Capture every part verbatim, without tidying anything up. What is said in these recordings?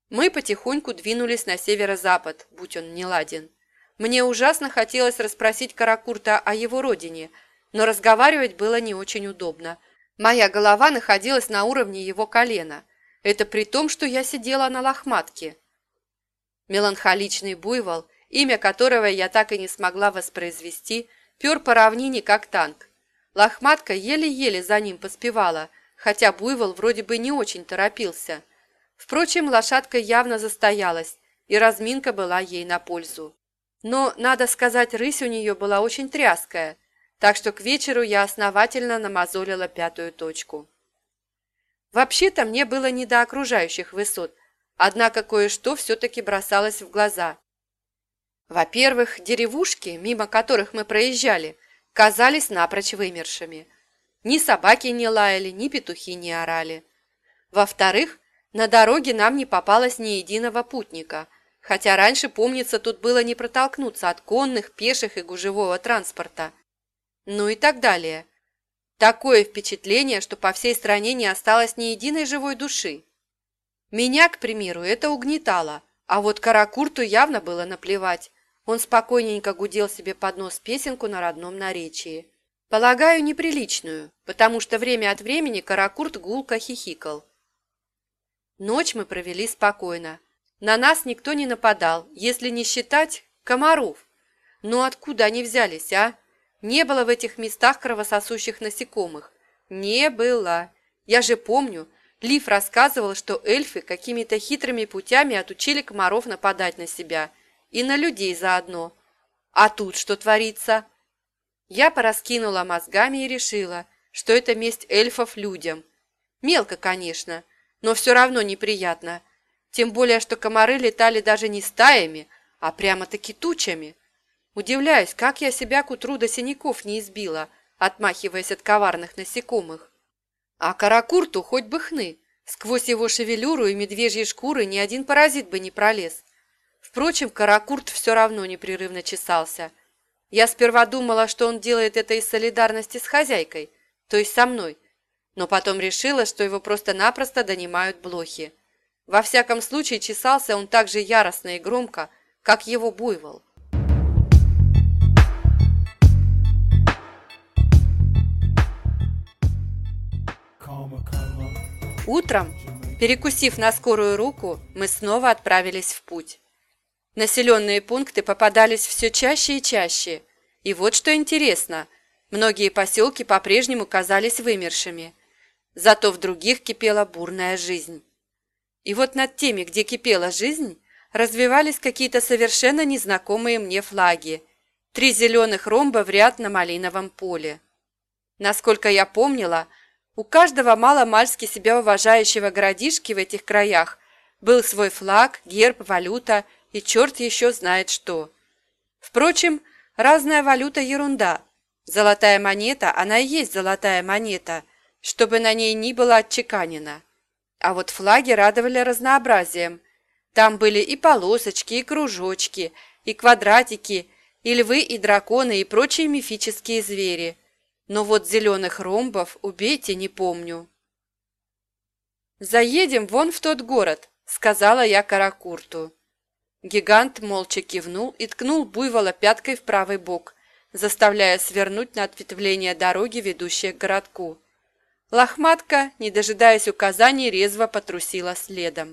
Мы потихоньку двинулись на северо-запад, будь он неладен. Мне ужасно хотелось расспросить Каракурта о его родине, но разговаривать было не очень удобно. Моя голова находилась на уровне его колена. Это при том, что я сидела на лохматке. Меланхоличный буйвол, имя которого я так и не смогла воспроизвести, пер по равнине, как танк. Лохматка еле-еле за ним поспевала, хотя буйвол вроде бы не очень торопился. Впрочем, лошадка явно застоялась, и разминка была ей на пользу. Но, надо сказать, рысь у нее была очень тряская, так что к вечеру я основательно намазолила пятую точку. Вообще-то мне было не до окружающих высот, однако кое-что все-таки бросалось в глаза. Во-первых, деревушки, мимо которых мы проезжали, казались напрочь вымершими. Ни собаки не лаяли, ни петухи не орали. Во-вторых, на дороге нам не попалось ни единого путника, хотя раньше, помнится, тут было не протолкнуться от конных, пеших и гужевого транспорта. Ну и так далее. Такое впечатление, что по всей стране не осталось ни единой живой души. Меня, к примеру, это угнетало, а вот Каракурту явно было наплевать. Он спокойненько гудел себе под нос песенку на родном наречии. Полагаю, неприличную, потому что время от времени Каракурт гулко хихикал. Ночь мы провели спокойно. На нас никто не нападал, если не считать комаров. Но откуда они взялись, а? Не было в этих местах кровососущих насекомых. Не было. Я же помню, Лив рассказывал, что эльфы какими-то хитрыми путями отучили комаров нападать на себя. И на людей заодно. А тут что творится? Я пораскинула мозгами и решила, что это месть эльфов людям. Мелко, конечно, но все равно неприятно. Тем более, что комары летали даже не стаями, а прямо-таки тучами. Удивляюсь, как я себя к утру до синяков не избила, отмахиваясь от коварных насекомых. А Каракурту хоть бы хны. Сквозь его шевелюру и медвежьи шкуры ни один паразит бы не пролез. Впрочем, Каракурт все равно непрерывно чесался. Я сперва думала, что он делает это из солидарности с хозяйкой, то есть со мной, но потом решила, что его просто-напросто донимают блохи. Во всяком случае, чесался он так же яростно и громко, как его буйвол. Утром, перекусив на скорую руку, мы снова отправились в путь. Населенные пункты попадались все чаще и чаще. И вот что интересно, многие поселки по-прежнему казались вымершими. Зато в других кипела бурная жизнь. И вот над теми, где кипела жизнь, развивались какие-то совершенно незнакомые мне флаги. Три зеленых ромба в ряд на малиновом поле. Насколько я помнила, у каждого маломальски себя уважающего городишки в этих краях был свой флаг, герб, валюта и черт еще знает что. Впрочем, разная валюта – ерунда. Золотая монета, она и есть золотая монета, чтобы на ней ни было отчеканено. А вот флаги радовали разнообразием. Там были и полосочки, и кружочки, и квадратики, и львы, и драконы, и прочие мифические звери. Но вот зеленых ромбов, убейте, не помню. «Заедем вон в тот город», – сказала я Каракурту. Гигант молча кивнул и ткнул буйвола пяткой в правый бок, заставляя свернуть на ответвление дороги, ведущей к городку. Лохматка, не дожидаясь указаний, резво потрусила следом.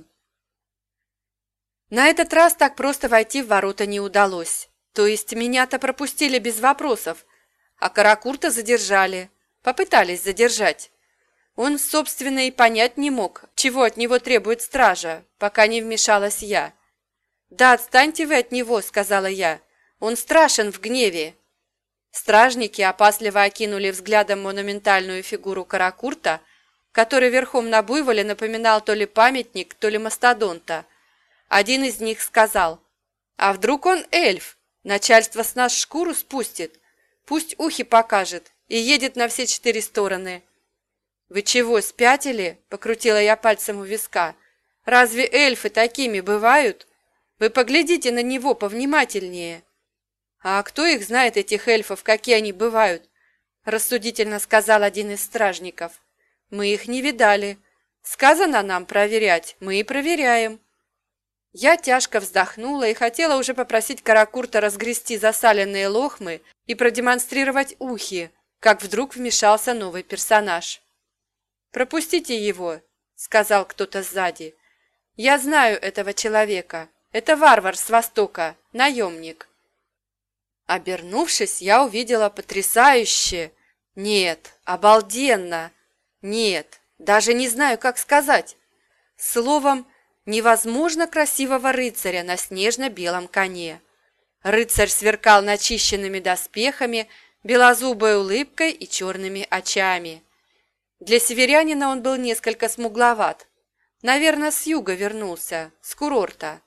На этот раз так просто войти в ворота не удалось. То есть меня-то пропустили без вопросов, а Каракурта задержали, попытались задержать. Он, собственно, и понять не мог, чего от него требует стража, пока не вмешалась я. «Да отстаньте вы от него», — сказала я. «Он страшен в гневе». Стражники опасливо окинули взглядом монументальную фигуру Каракурта, который верхом на буйволе напоминал то ли памятник, то ли мастодонта. Один из них сказал: «А вдруг он эльф? Начальство с нас шкуру спустит. Пусть ухи покажет и едет на все четыре стороны». «Вы чего, спятили?» — покрутила я пальцем у виска. «Разве эльфы такими бывают? Вы поглядите на него повнимательнее». «А кто их знает, этих эльфов, какие они бывают?» – рассудительно сказал один из стражников. «Мы их не видали. Сказано нам проверять, мы и проверяем». Я тяжко вздохнула и хотела уже попросить Каракурта разгрести засаленные лохмы и продемонстрировать ухи, как вдруг вмешался новый персонаж. «Пропустите его», — сказал кто-то сзади. «Я знаю этого человека. Это варвар с Востока, наемник». Обернувшись, я увидела потрясающе. Нет, обалденно. Нет, даже не знаю, как сказать. Словом, невозможно красивого рыцаря на снежно-белом коне. Рыцарь сверкал начищенными доспехами, белозубой улыбкой и черными очами. Для северянина он был несколько смугловат. Наверное, с юга вернулся, с курорта.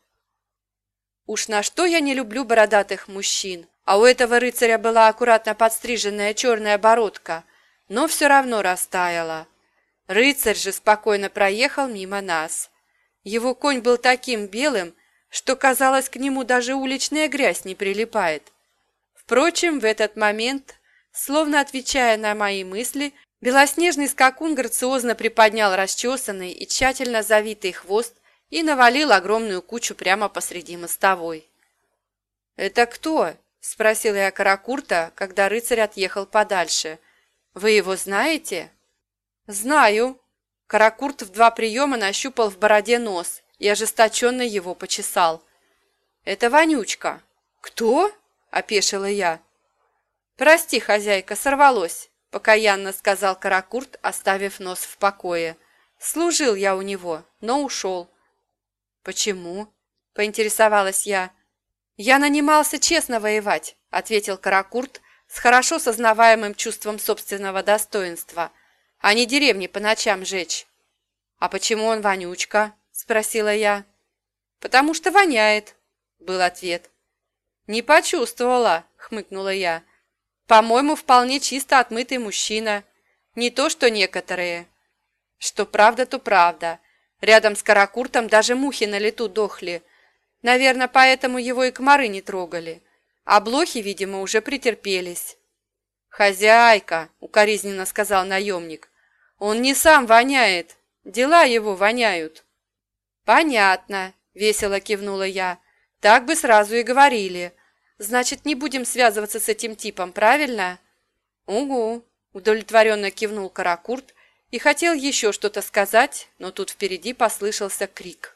Уж на что я не люблю бородатых мужчин, а у этого рыцаря была аккуратно подстриженная черная бородка, но все равно растаяла. Рыцарь же спокойно проехал мимо нас. Его конь был таким белым, что, казалось, к нему даже уличная грязь не прилипает. Впрочем, в этот момент, словно отвечая на мои мысли, белоснежный скакун грациозно приподнял расчесанный и тщательно завитый хвост и навалил огромную кучу прямо посреди мостовой. «Это кто?» – спросила я Каракурта, когда рыцарь отъехал подальше. «Вы его знаете?» «Знаю». Каракурт в два приема нащупал в бороде нос и ожесточенно его почесал. «Это Вонючка». «Кто?» – опешила я. «Прости, хозяйка, сорвалось», – покаянно сказал Каракурт, оставив нос в покое. «Служил я у него, но ушел». «Почему?» – поинтересовалась я. «Я нанимался честно воевать», – ответил Каракурт с хорошо сознаваемым чувством собственного достоинства, а не деревни по ночам жечь. «А почему он вонючка?» – спросила я. «Потому что воняет», – был ответ. «Не почувствовала», – хмыкнула я. «По-моему, вполне чисто отмытый мужчина. Не то, что некоторые». Что правда, то правда. Рядом с Каракуртом даже мухи на лету дохли. Наверное, поэтому его и комары не трогали. А блохи, видимо, уже претерпелись. «Хозяйка», — укоризненно сказал наемник, — «он не сам воняет, дела его воняют». «Понятно», — весело кивнула я, — «так бы сразу и говорили. Значит, не будем связываться с этим типом, правильно?» «Угу», — удовлетворенно кивнул Каракурт и хотел еще что-то сказать, но тут впереди послышался крик.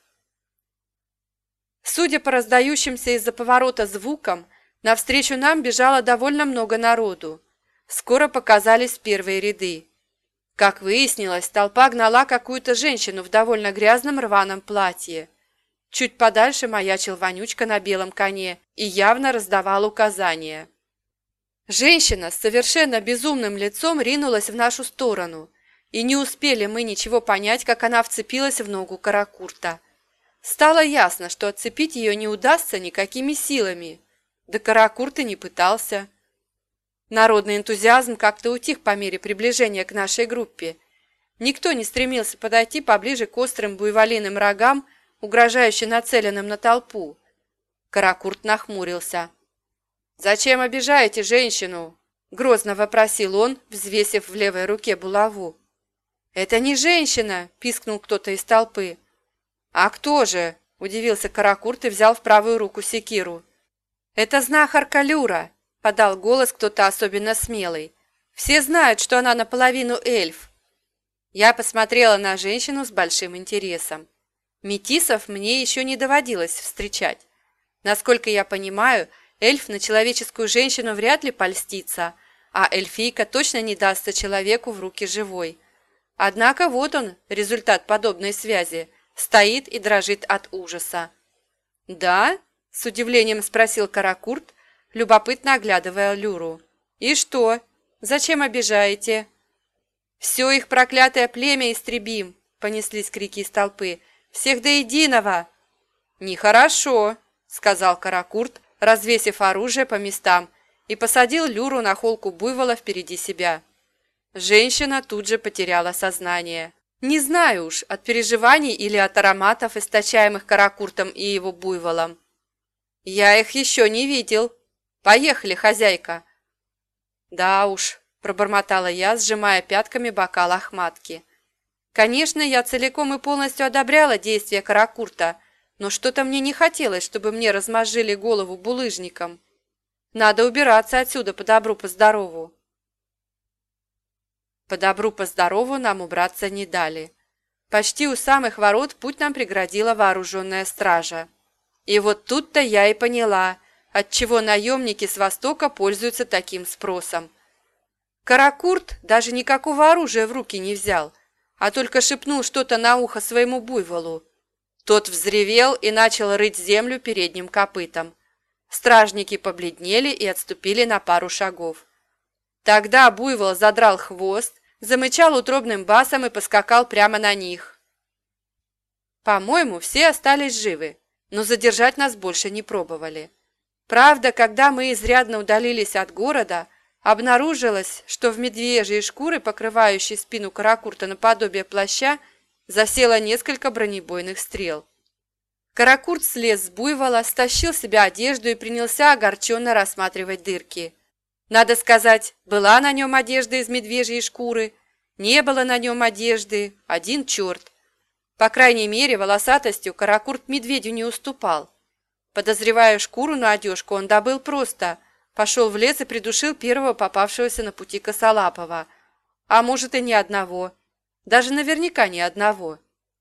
Судя по раздающимся из-за поворота звукам, навстречу нам бежало довольно много народу. Скоро показались первые ряды. Как выяснилось, толпа гнала какую-то женщину в довольно грязном рваном платье. Чуть подальше маячил Вонючка на белом коне и явно раздавал указания. Женщина с совершенно безумным лицом ринулась в нашу сторону, и не успели мы ничего понять, как она вцепилась в ногу Каракурта. Стало ясно, что отцепить ее не удастся никакими силами. Да Каракурт и не пытался. Народный энтузиазм как-то утих по мере приближения к нашей группе. Никто не стремился подойти поближе к острым буйволиным рогам, угрожающе нацеленным на толпу. Каракурт нахмурился. «Зачем обижаете женщину?» – грозно вопросил он, взвесив в левой руке булаву. «Это не женщина!» – пискнул кто-то из толпы. «А кто же?» – удивился Каракурт и взял в правую руку секиру. «Это знахарка Люра!» – подал голос кто-то особенно смелый. «Все знают, что она наполовину эльф». Я посмотрела на женщину с большим интересом. Метисов мне еще не доводилось встречать. Насколько я понимаю, эльф на человеческую женщину вряд ли польстится, а эльфийка точно не дастся человеку в руки живой. Однако вот он, результат подобной связи, стоит и дрожит от ужаса. «Да?» – с удивлением спросил Каракурт, любопытно оглядывая Люру. «И что? Зачем обижаете?» «Все их проклятое племя истребим!» – понеслись крики из толпы. «Всех до единого!» «Нехорошо!» – сказал Каракурт, развесив оружие по местам, и посадил Люру на холку буйвола впереди себя. Женщина тут же потеряла сознание. Не знаю уж, от переживаний или от ароматов, источаемых Каракуртом и его буйволом. «Я их еще не видел. Поехали, хозяйка!» «Да уж», – пробормотала я, сжимая пятками бокал Ахматки. Конечно, я целиком и полностью одобряла действия Каракурта, но что-то мне не хотелось, чтобы мне размозжили голову булыжником. Надо убираться отсюда по добру, по здорову. По добру, по здорову нам убраться не дали. Почти у самых ворот путь нам преградила вооруженная стража. И вот тут-то я и поняла, отчего наемники с востока пользуются таким спросом. Каракурт даже никакого оружия в руки не взял, а только шепнул что-то на ухо своему буйволу. Тот взревел и начал рыть землю передним копытом. Стражники побледнели и отступили на пару шагов. Тогда буйвол задрал хвост, замычал утробным басом и поскакал прямо на них. По-моему, все остались живы, но задержать нас больше не пробовали. Правда, когда мы изрядно удалились от города, обнаружилось, что в медвежьей шкуры, покрывающей спину Каракурта наподобие плаща, засело несколько бронебойных стрел. Каракурт слез с буйвола, стащил с себя одежду и принялся огорченно рассматривать дырки. Надо сказать, была на нем одежда из медвежьей шкуры, не было на нем одежды, один черт. По крайней мере, волосатостью Каракурт медведю не уступал. Подозревая шкуру на одежку, он добыл просто. Пошел в лес и придушил первого попавшегося на пути косолапого. А может, и ни одного. Даже наверняка ни одного.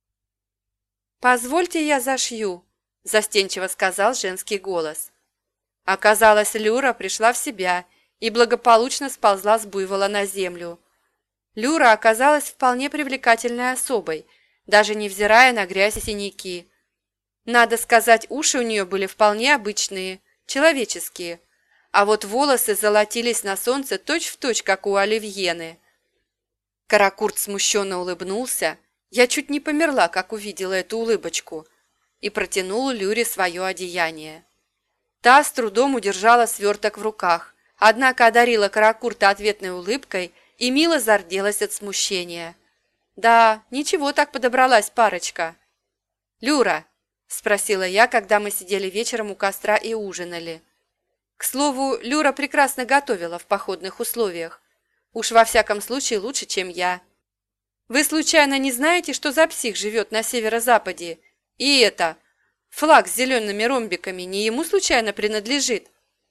«Позвольте, я зашью», – застенчиво сказал женский голос. Оказалось, Люра пришла в себя и благополучно сползла с буйвола на землю. Люра оказалась вполне привлекательной особой, даже невзирая на грязь и синяки. Надо сказать, уши у нее были вполне обычные, человеческие, а вот волосы золотились на солнце точь-в-точь, как у оливьены. Каракурт смущенно улыбнулся, я чуть не померла, как увидела эту улыбочку, и протянул Люре свое одеяние. Та с трудом удержала сверток в руках, однако одарила Каракурта ответной улыбкой и мило зарделась от смущения. Да, ничего так подобралась парочка. «Люра», – спросила я, когда мы сидели вечером у костра и ужинали. К слову, Люра прекрасно готовила в походных условиях. Уж во всяком случае лучше, чем я. «Вы случайно не знаете, что за псих живет на северо-западе? И это, флаг с зелеными ромбиками не ему случайно принадлежит?»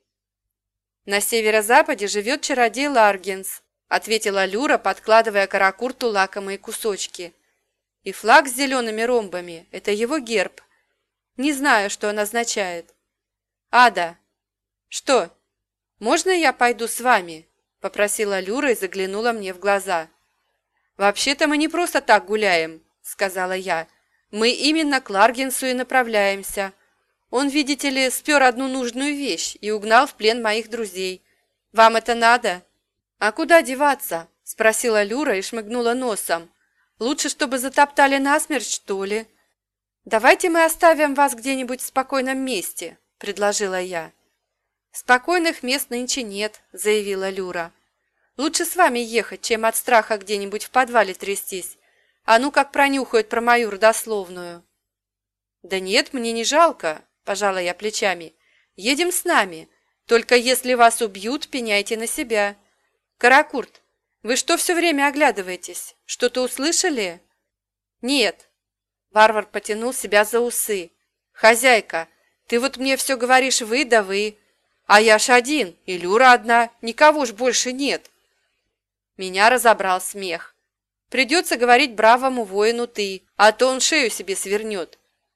«На северо-западе живет чародей Ларгенс», – ответила Люра, подкладывая Каракурту лакомые кусочки. «И флаг с зелеными ромбами – это его герб. Не знаю, что он означает». «Ада!» «Что? Можно я пойду с вами?» – попросила Люра и заглянула мне в глаза. «Вообще-то мы не просто так гуляем», – сказала я. «Мы именно к Ларгенсу и направляемся. Он, видите ли, спер одну нужную вещь и угнал в плен моих друзей. Вам это надо?» «А куда деваться?» – спросила Люра и шмыгнула носом. «Лучше, чтобы затоптали насмерть, что ли?» «Давайте мы оставим вас где-нибудь в спокойном месте», – предложила я. «Спокойных мест нынче нет», – заявила Люра. «Лучше с вами ехать, чем от страха где-нибудь в подвале трястись. А ну как пронюхают про мою родословную». «Да нет, мне не жалко», – пожала я плечами. «Едем с нами. Только если вас убьют, пеняйте на себя. Каракурт, вы что все время оглядываетесь? Что-то услышали?» «Нет». Варвар потянул себя за усы. «Хозяйка, ты вот мне все говоришь вы да вы. А я ж один, и Люра одна, никого ж больше нет». Меня разобрал смех. «Придется говорить бравому воину ты, а то он шею себе свернет».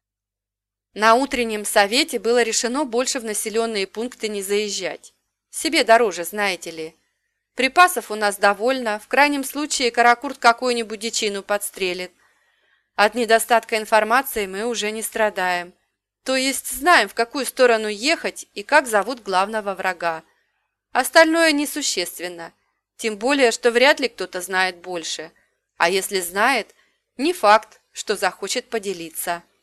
На утреннем совете было решено больше в населенные пункты не заезжать. Себе дороже, знаете ли. Припасов у нас довольно, в крайнем случае Каракурт какую-нибудь дичину подстрелит. От недостатка информации мы уже не страдаем. То есть знаем, в какую сторону ехать и как зовут главного врага. Остальное несущественно. Тем более, что вряд ли кто-то знает больше. А если знает, не факт, что захочет поделиться.